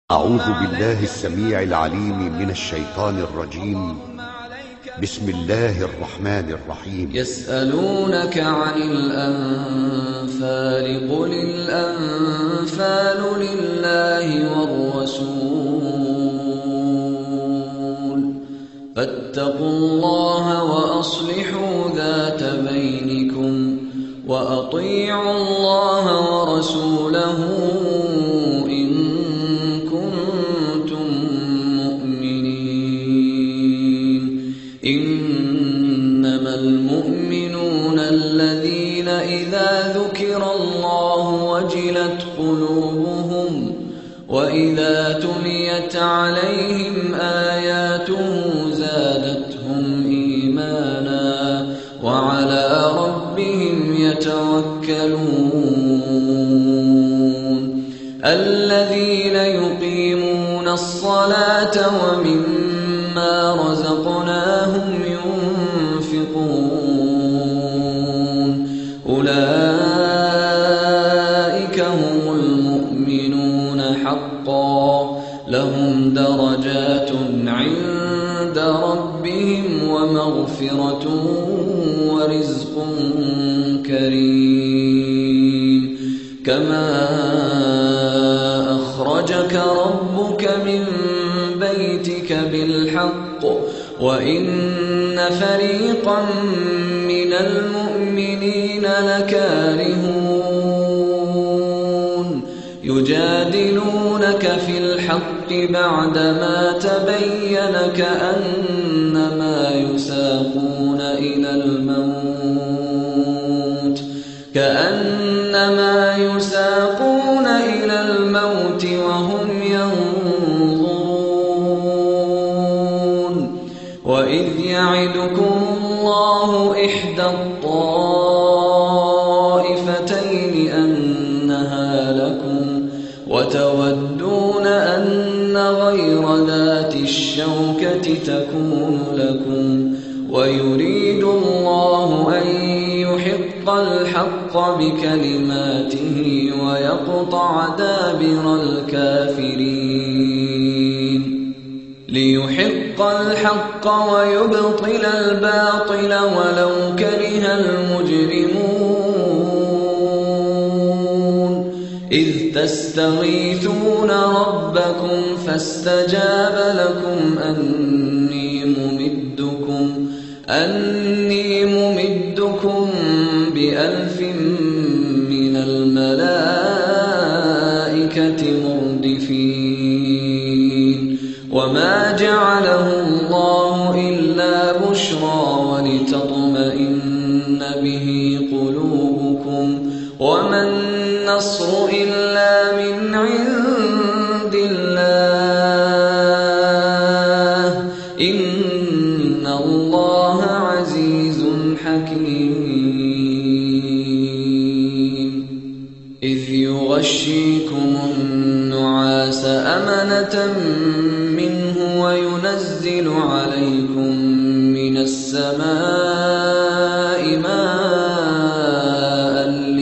أعوذ بالله السميع العليم من الشيطان الرجيم. بسم الله الرحمن الرحيم. يسألونك عن الأنفال قل الأنفال لله والرسول فاتقوا الله وأصلحوا ذات بينكم وأطيعوا الله ورسوله إن كنتم مؤمنين. إنما المؤمنون الذين إذا ذكر الله وجلت قلوبهم وإذا تليت عليهم آياته زادتهم إيمانا وعلى ربهم يتوكلون. الذين يقيمون الصلاة ومما رزقناهم ينفقون أولئك هم المؤمنون حقا لهم درجات عند ربهم ومغفرة ورزق كريم. كما أخرجك ربك من بيتك بالحق وإن فريقا من المؤمنين لكارهون يجادلونك في الحق بعدما تبين كأنما يساقون إلى الموت وهم ينظرون. وإذ يعدكم الله إحدى الطائفتين أنها لكم وتودون أن غير ذات الشوكة تكون لكم ويريد الله أن يحق الحق بكلماته ويقطع دابر الكافرين. ليحق الحق ويبطل الباطل ولو كره المجرمون. إذ تستغيثون ربكم فاستجاب لكم أني ممدكم ب1000 من الملائكة مردفين. وما جعله الله إلا بشرى ولتطمئن به قلوبكم وما النصر إلا من عند الله إن الله عزيز حكيم. إذ يغشيكم النعاس أمنة منه وينزل عليكم من السماء ماء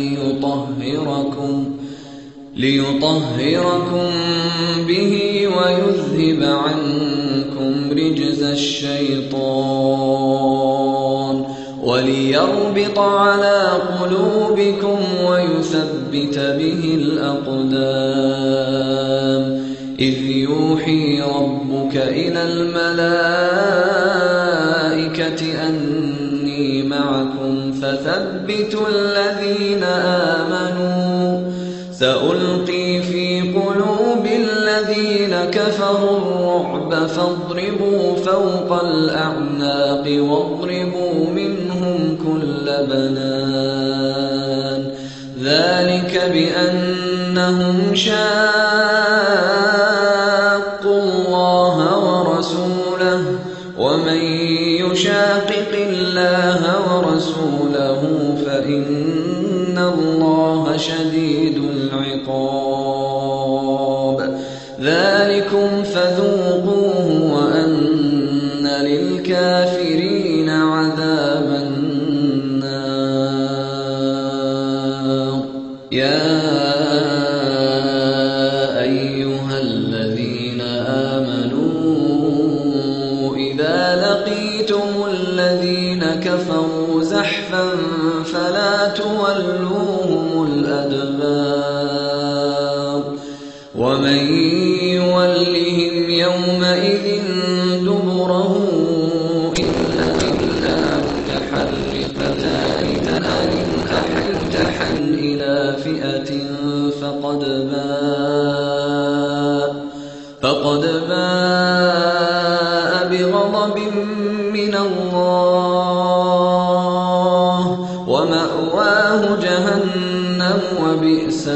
ليطهركم به ويذهب عنكم رجز الشيطان وليربط على قلوبكم ويثبت به الأقدام. إذ يوحي ربك إلى الملائكة أني معكم فثبتوا الذين آمنوا سألقي في قلوب الذين كفروا الرعب فاضربوا فوق الأعناق واضربوا منهم كل بنان. ذلك بأنهم شاقوا الله ورسوله ومن يشاقق الله ورسوله فإن الله شديد العقاب. ذلكم فذوقوه وأن للكافرين عذاب النار. يا أيها الذين كفروا زحفا فلا تولوهم الأدبار ومن يولهم يومئذ دبره إلا متحرفا إلى فئة فقد باء بغضب من الله ومأواه جهنم وبئس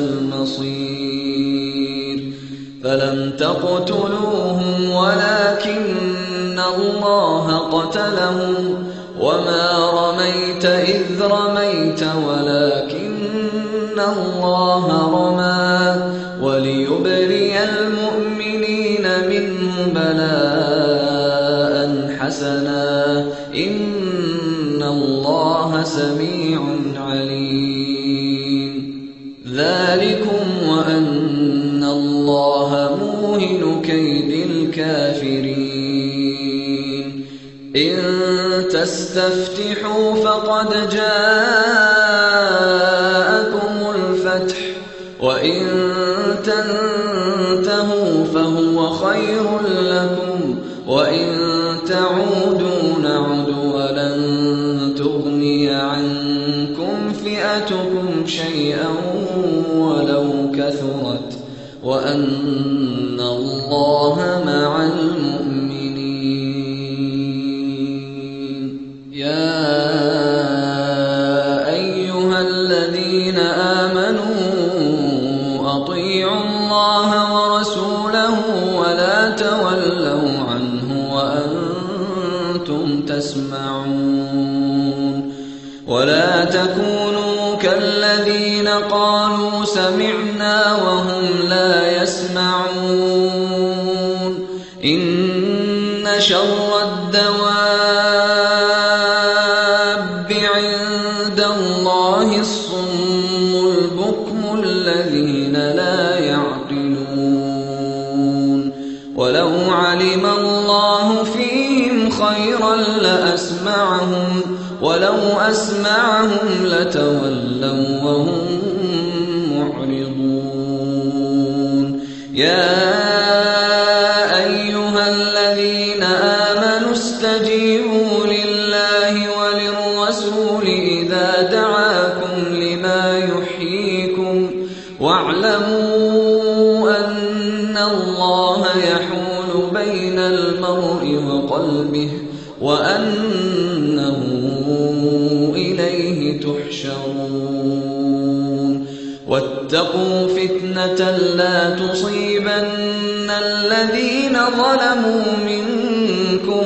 المصير فلم تقتلوهم ولكن الله قتلهم وما رميت إذ رميت ولكن الله رمى وليبري المؤمنين منه بلاء حسنا إن الله سميع عليم ذلكم وأن الله موهن كيد الكافرين إن تستفتحوا فقد جاءكم الفتح وإن تنتهوا فهو خير لكم وإن تعودوا نعد ولن تغني عنكم فئتكم شيئا ولو كثرت وأن الله مع المؤمنين يا أيها الذين آمنوا أطيعوا الله ورسوله ولا تولوا عنه وأنتم تسمعون ولا تكونوا كالذين قالوا سمعنا وهم لا يسمعون إن شر الدواب عند الله الصم البكم الذين لا يعقلون ولو علم الله فيهم خيرا لأسمعهم ولو أسمعهم لتولوا وهم معرضون يا أيها الذين آمنوا استجيبوا لله وللرسول إذا دعاكم لما يحييكم واعلموا أن الله يحول بين المرء وقلبه وأنه إليه تحشرون واتقوا فتنة لا تصيبن الذين ظلموا منكم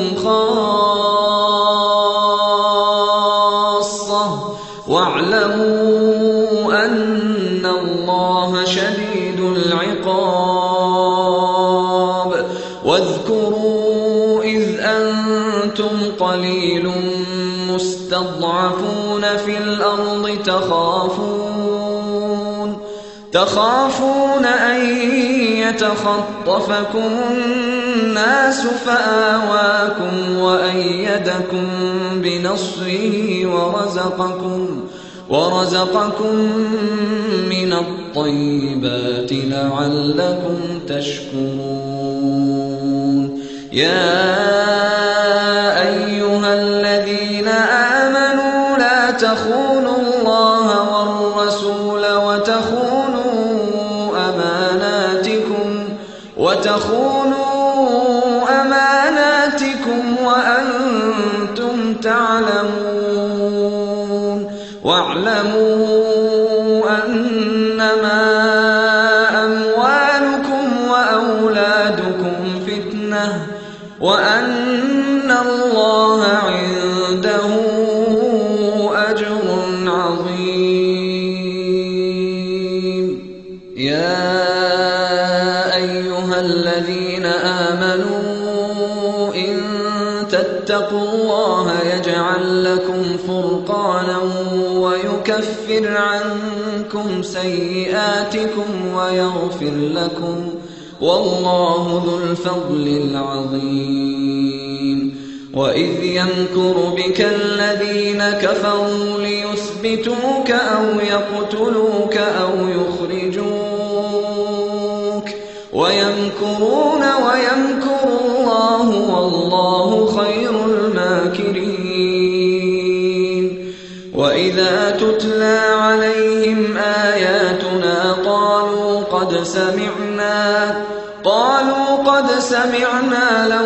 خاصة واعلموا أن الله شديد العقاب واذكروا إذ أنتم قليل مستضعفون في الأرض تخافون أن يتخطفكم الناس فآواكم وأيدكم بنصره ورزقكم من الطيبات لعلكم تشكرون يا أيها الذين آمنوا لا تخونوا الله والرسول وتخونوا أماناتكم وأنتم تعلمون واعلموا أنما أموالكم وأولادكم فتنة وأن الله عنده أجر عظيم يا أيها الذين آمنوا إن تتقوا الله يجعل لكم فرقانا ويكفر عنكم سيئاتكم ويغفر لكم والله ذو الفضل العظيم وإذ يمكر بك الذين كفروا ليثبتوك أو يقتلوك أو يخرجوك ويمكرون ويمكر الله والله خير الماكرين وإذا تتلى عليهم آياتنا قالوا قد سمعنا لو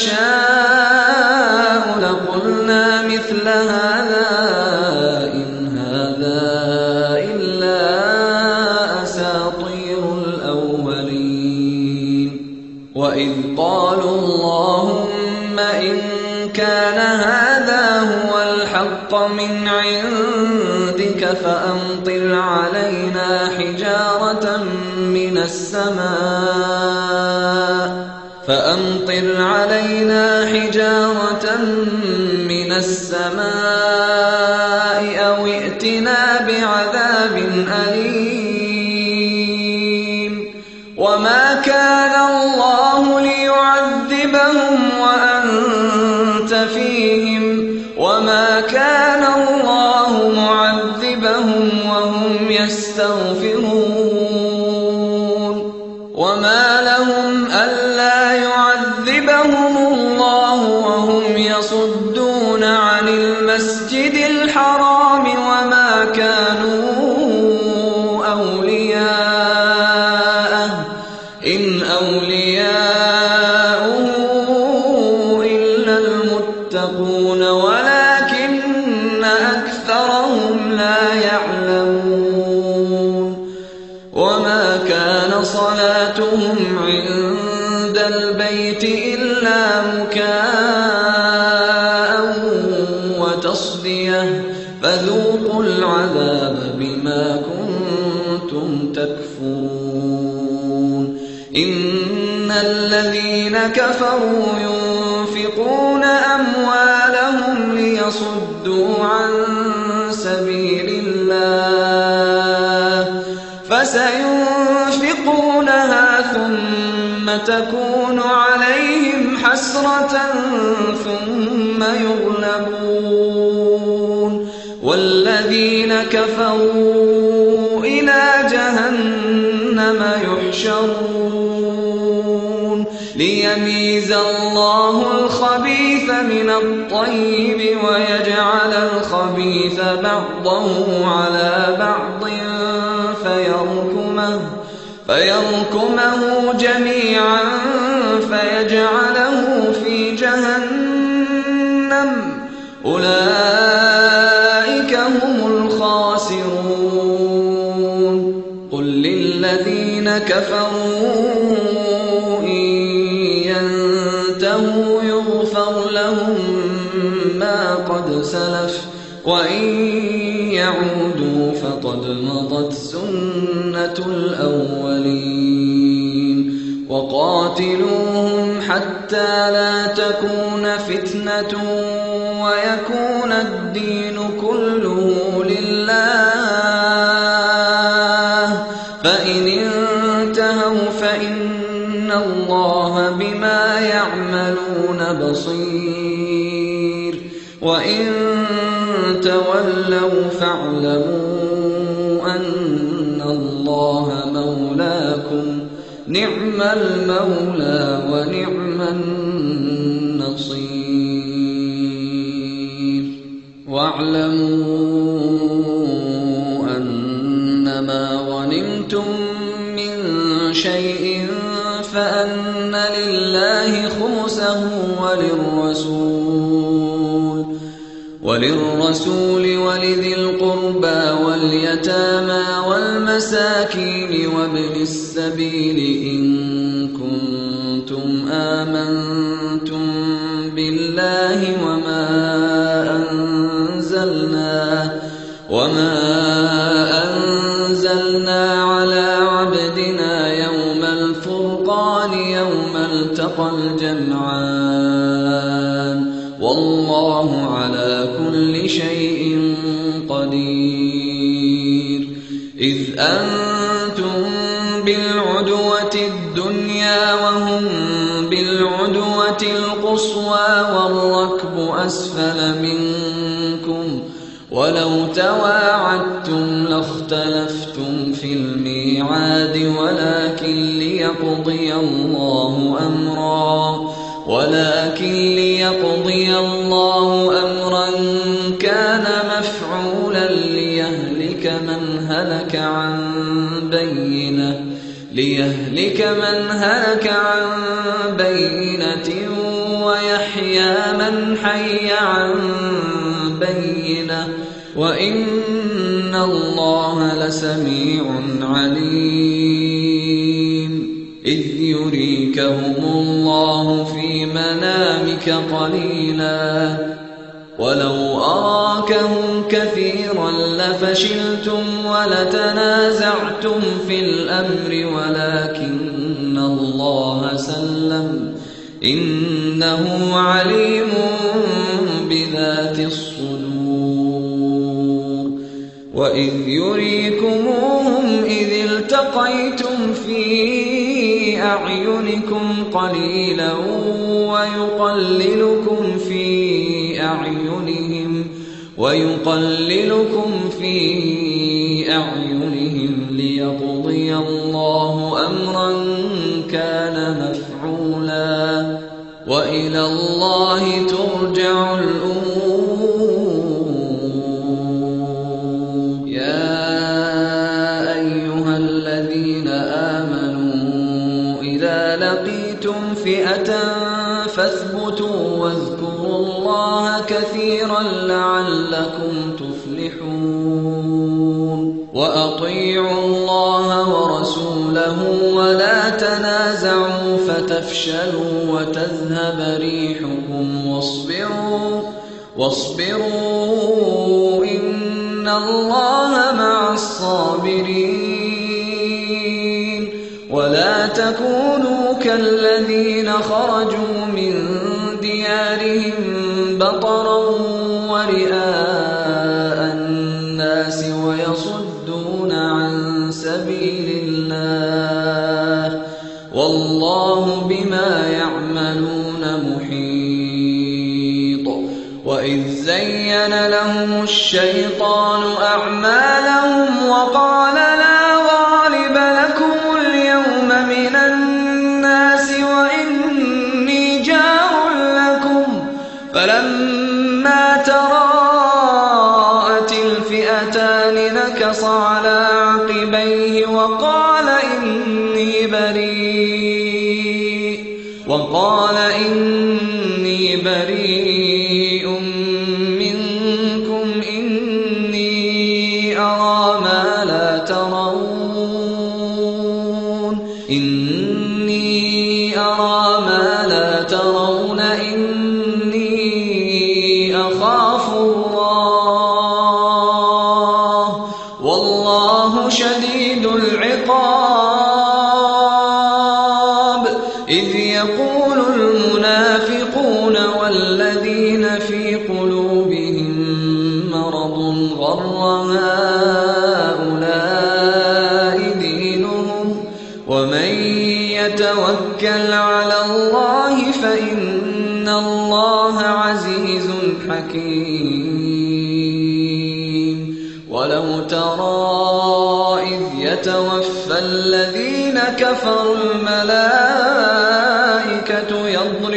نشاء لقلنا مثل هذا إن هذا إلا أساطير الأولين وإذ قالوا اللهم إن كان هذا هو الحق من عندك فأمطر علينا حجارة من السماء أو ائتنا بعذاب أليم وما كان الله ليعذبهم وأنت فيهم وما كان الله معذبهم وهم يستغفرون وما لهم ألا يعذبهم الله وهم يصدون عن المسجد الحرام وما كانوا أولياءه إن أولياؤه إلا المتقون ولكن أكثرهم لا يعلمون وما كان صلاتهم عند البيت إلا مكاء وتصدية فذوقوا العذاب بما كنتم تكفرون إن الذين كفروا ينفقون أموالهم ليصدوا عن سبيل الله فسينفقونها ثم تكون عليهم حسرة ثم يغلبون والذين كفروا إلى جهنم يحشرون ليميز الله الخبيث من الطيب ويجعل الخبيث بعضه على بعض فيركمه جميعا فيجعله في جهنم أولئك هم الخاسرون قل للذين كفروا إن ينتهوا يغفر لهم ما قد سلف وإن يعودوا فقد مضت سنة الأولين وقاتلوهم حتى لا تكون فتنة ويكون الدين كله لله فإن انتهوا فإن الله بما يعملون بصير وإن تولوا فاعلموا أن الله مولاكم نعم المولى ونعم النصير واعلموا أنما غنمتم من شيء فأن لله خمسه وللرسول ولذي القربى واليتامى والمساكين وابن السبيل إن كنتم آمنتم بالله وما أنزلنا على عبدنا يوم الفرقان يوم التقى الجمعان والله على كل شيء قدير إذ أنتم بالعدوة الدنيا وهم بالعدوة القصوى والركب أسفل منكم ولو تواعدتم لاختلفتم في الميعاد ولكن ليقضي الله أمرا كان مفعولا ليهلك من هلك عن بينة ويحيى من حي عن بينة وإن الله لسميع عليم. إذ يريكهم الله في منامك قليلا ولو أراكهم كثيرا لفشلتم ولتنازعتم في الأمر ولكن الله سلم إنه عليم بذات الصدور. وإذ يريكموهم إذ التقيتم في أعينكم قليلا ويقللكم في أعينهم ليقضي الله أمرا كان مفعولا وإلى الله ترجع الأمور. يا أيها الذين آمنوا إذا لقيتم فئة فاثبتوا واذكروا الله كثيرا لعلكم تفلحون. وأطيعوا الله ورسوله ولا تنازعوا فتفشلوا وتذهب ريحكم واصبروا إن الله مع الصابرين. ولا تكونوا كالذين خرجوا من ديارهم بطرا ورئاء الناس ويصدون عن سبيل الله والله بما يعملون محيط. وإذ زين لهم الشيطان أعمالهم وقال لا غالب لكم اليوم من الناس وإني جار لكم فلما تراءت الفئتان نكص على عقبيه وقال إني بريء منكم إني أرى ما لا ترون إني أخاف الله والله شديد العقاب. إذ يقول المنافقون والذين في قلوبهم مرض غر هؤلاء دينهم ومن يتوكل على الله فإن الله عزيز حكيم. ولو ترى إذ يتوفى الذين كفروا الملائكة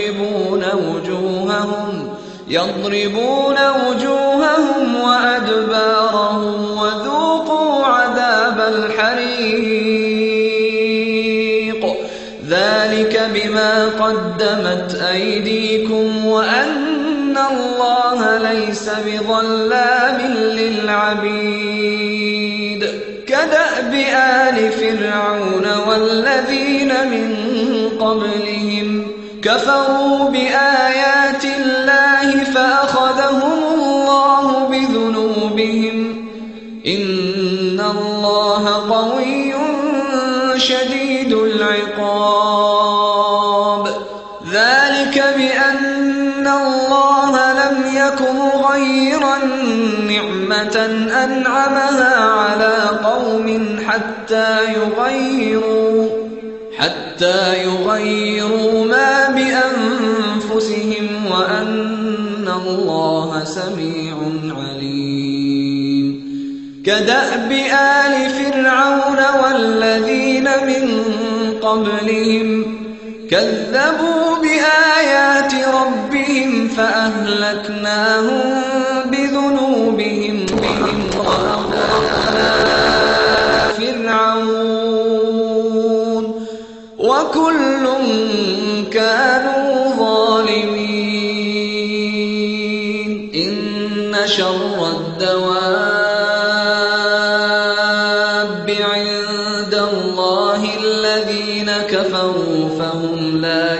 يضربون وجوههم وأدبارهم وذوقوا عذاب الحريق ذلك بما قدمت أيديكم وأن الله ليس بظلام للعبيد. كدأب آل فرعون والذين من قبلهم كفروا بآيات الله فأخذهم الله بذنوبهم إن الله قوي شديد العقاب. ذلك بأن الله لم يك مغيرا نعمة أنعمها على قوم حتى يغيروا ما بأنفسهم وأن الله سميع عليم كدأب آل فرعون والذين من قبلهم كذبوا بآيات ربهم فأهلكناهم بذنوبهم وأغرقنا فرعون وكل كانوا ظالمين إن شر الدواب عند الله الذين كفروا فهم لا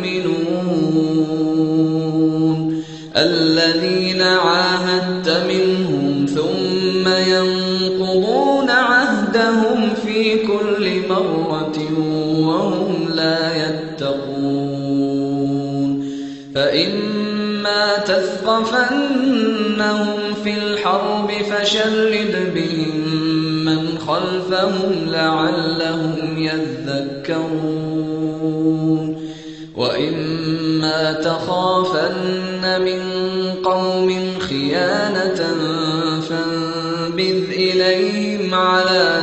يؤمنون الذين عاهدت منهم ثم ينقضون عهدهم في كل مرة وهم لا يتقون فإما تثقفنهم في الحرب فشرد بهم من خلفهم لعلهم يذكرون وإما تخافن من قوم خيانة فانبذ إليهم على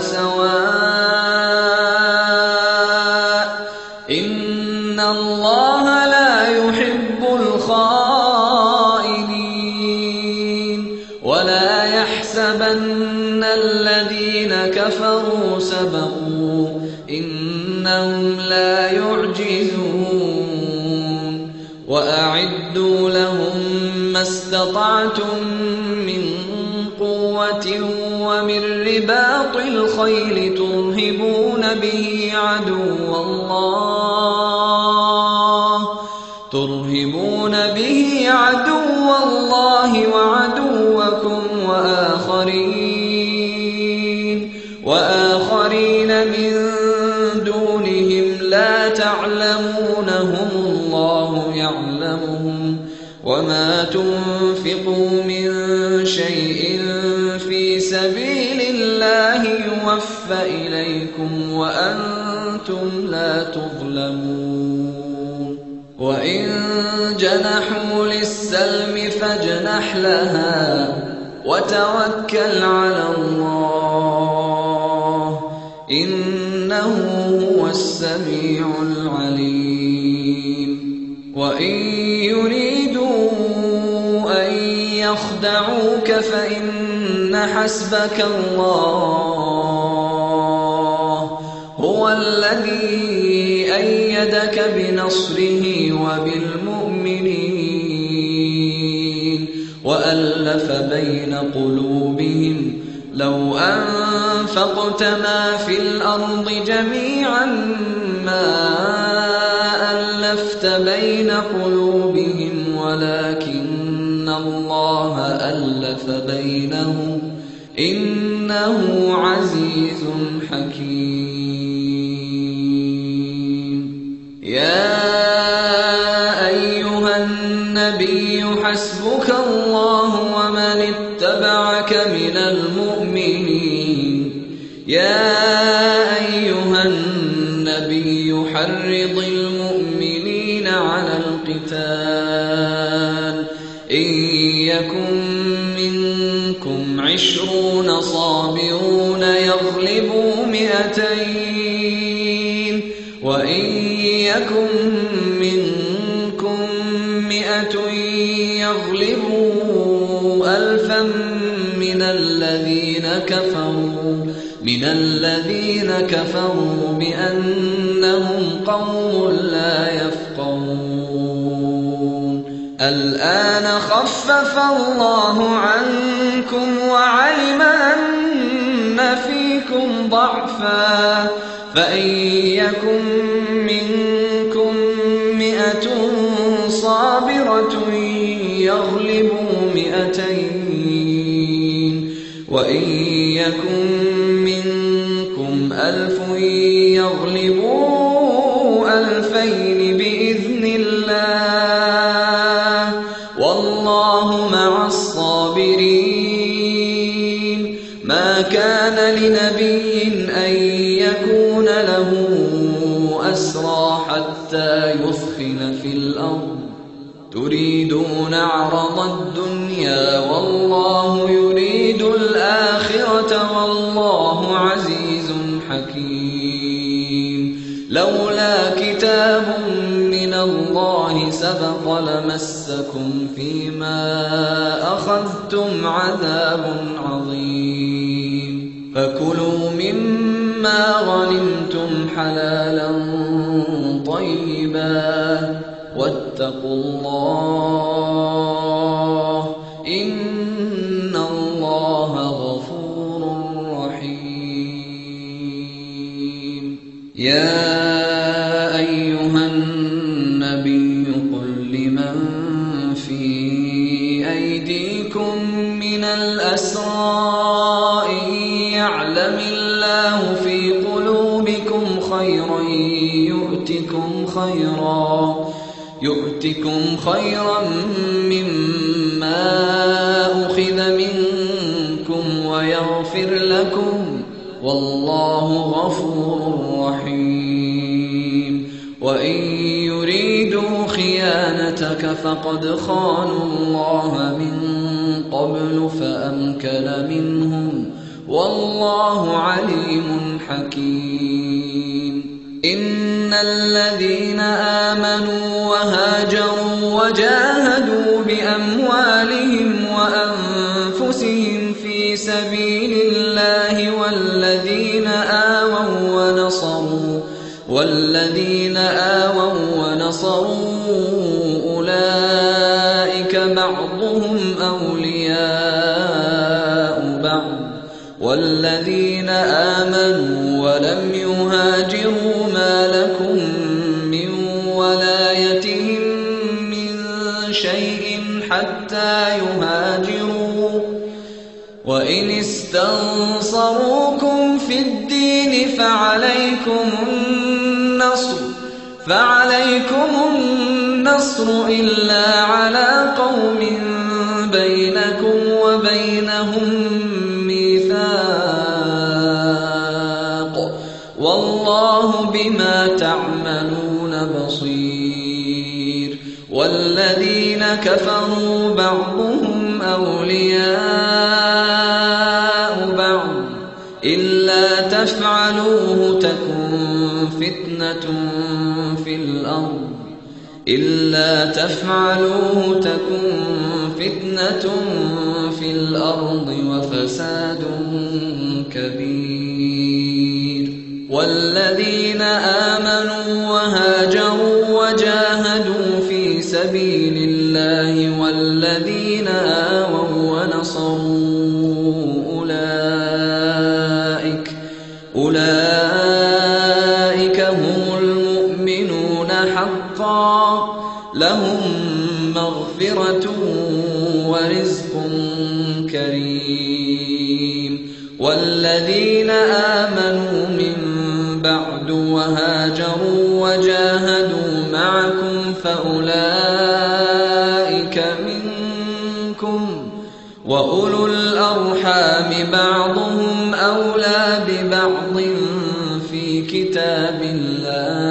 سواء إن الله لا يحب الخائنين ولا يحسبن الذين كفروا سبقوا إنهم لا يعجزون وأعدوا لهم ما استطعتم من قوة ومن رباط الخيل ترهبون به عدو الله وعدوكم وآخرين من دونهم لا تعلمونهم الله يعلمهم وما تنفقوا من شيء في سبيل الله يوفى إليكم وأنتم لا تظلمون وإن جنحوا للسلم فاجنح لها وتوكل على الله إنه هو السميع العليم وإن يريدوا أن يخدعوك فإن حسبك الله هو الذي أيدك بنصره وبالمؤمنين وألف بين قلوبهم لو أنفقت ما في الأرض جميعا ما ألفت بين قلوبهم ولكن الله ألف بينهم إنه عزيز حكيم يا أيها النبي حسبك الله ومن اتبعك من المؤمنين يا أيها النبي حرض المؤمنين على القتال إن يكن منكم 20 صابرون يغلبوا 200 وإن يكن منكم 100 يغلبوا 1000 من الذين كفروا بأنهم قوم لا يفقهون الآن خفف الله عنكم وعلم أن فيكم ضعفا فإن يكن منكم 100 صابرة يغلبوا 200 وإن يكن منكم 1000 يغلبوا 2000 بإذن الله والله مع الصابرين ما كان لنبي أن يكون له أسرى حتى يثخن في الأرض تريدون عرض الدنيا والله يريد الآخرة والله عزيز حكيم. لولا كتاب من الله سبق لمسكم فيما أخذتم عذاب عظيم. فكلوا مما غنمتم حلالا طيبا واتقوا الله إن الله غفور رحيم. يا أيها النبي قل لمن في أيديكم من الأسرى إن يعلم الله في قلوبكم خيرا يؤتكم خيرا مما أخذ منكم ويغفر لكم والله غفور رحيم. وإن يريدوا خيانتك فقد خانوا الله من قبل فأمكن منهم والله عليم حكيم. إن الذين آمنوا وهاجروا وجاهدوا بأموالهم وأنفسهم في سبيل الله والذين آووا ونصروا أولئك بعضهم أولياء بعض والذين آمنوا ولم يهاجروا ما لكم من ولايتهم من شيء حتى يهاجروا وإن استنصروكم في الدين فعليكم النصر إلا على قوم بينكم وبينهم ميثاق والله بما تعملون بصير. والذين كفروا بعضهم أولياء بعض إلا تفعلوه تكن فتنة في الأرض وفساد كبير. والذين آمنوا وهاجروا وجاهدوا في سبيل الله والذين آووا ونصروا أولئك هم المؤمنون حقا لهم مغفرة ورزق كريم. والذين آمنوا من بعد وهاجروا وجاهدوا معكم فأولئك منكم وأولو الأرحام بعضهم أولى ببعض في كتاب الله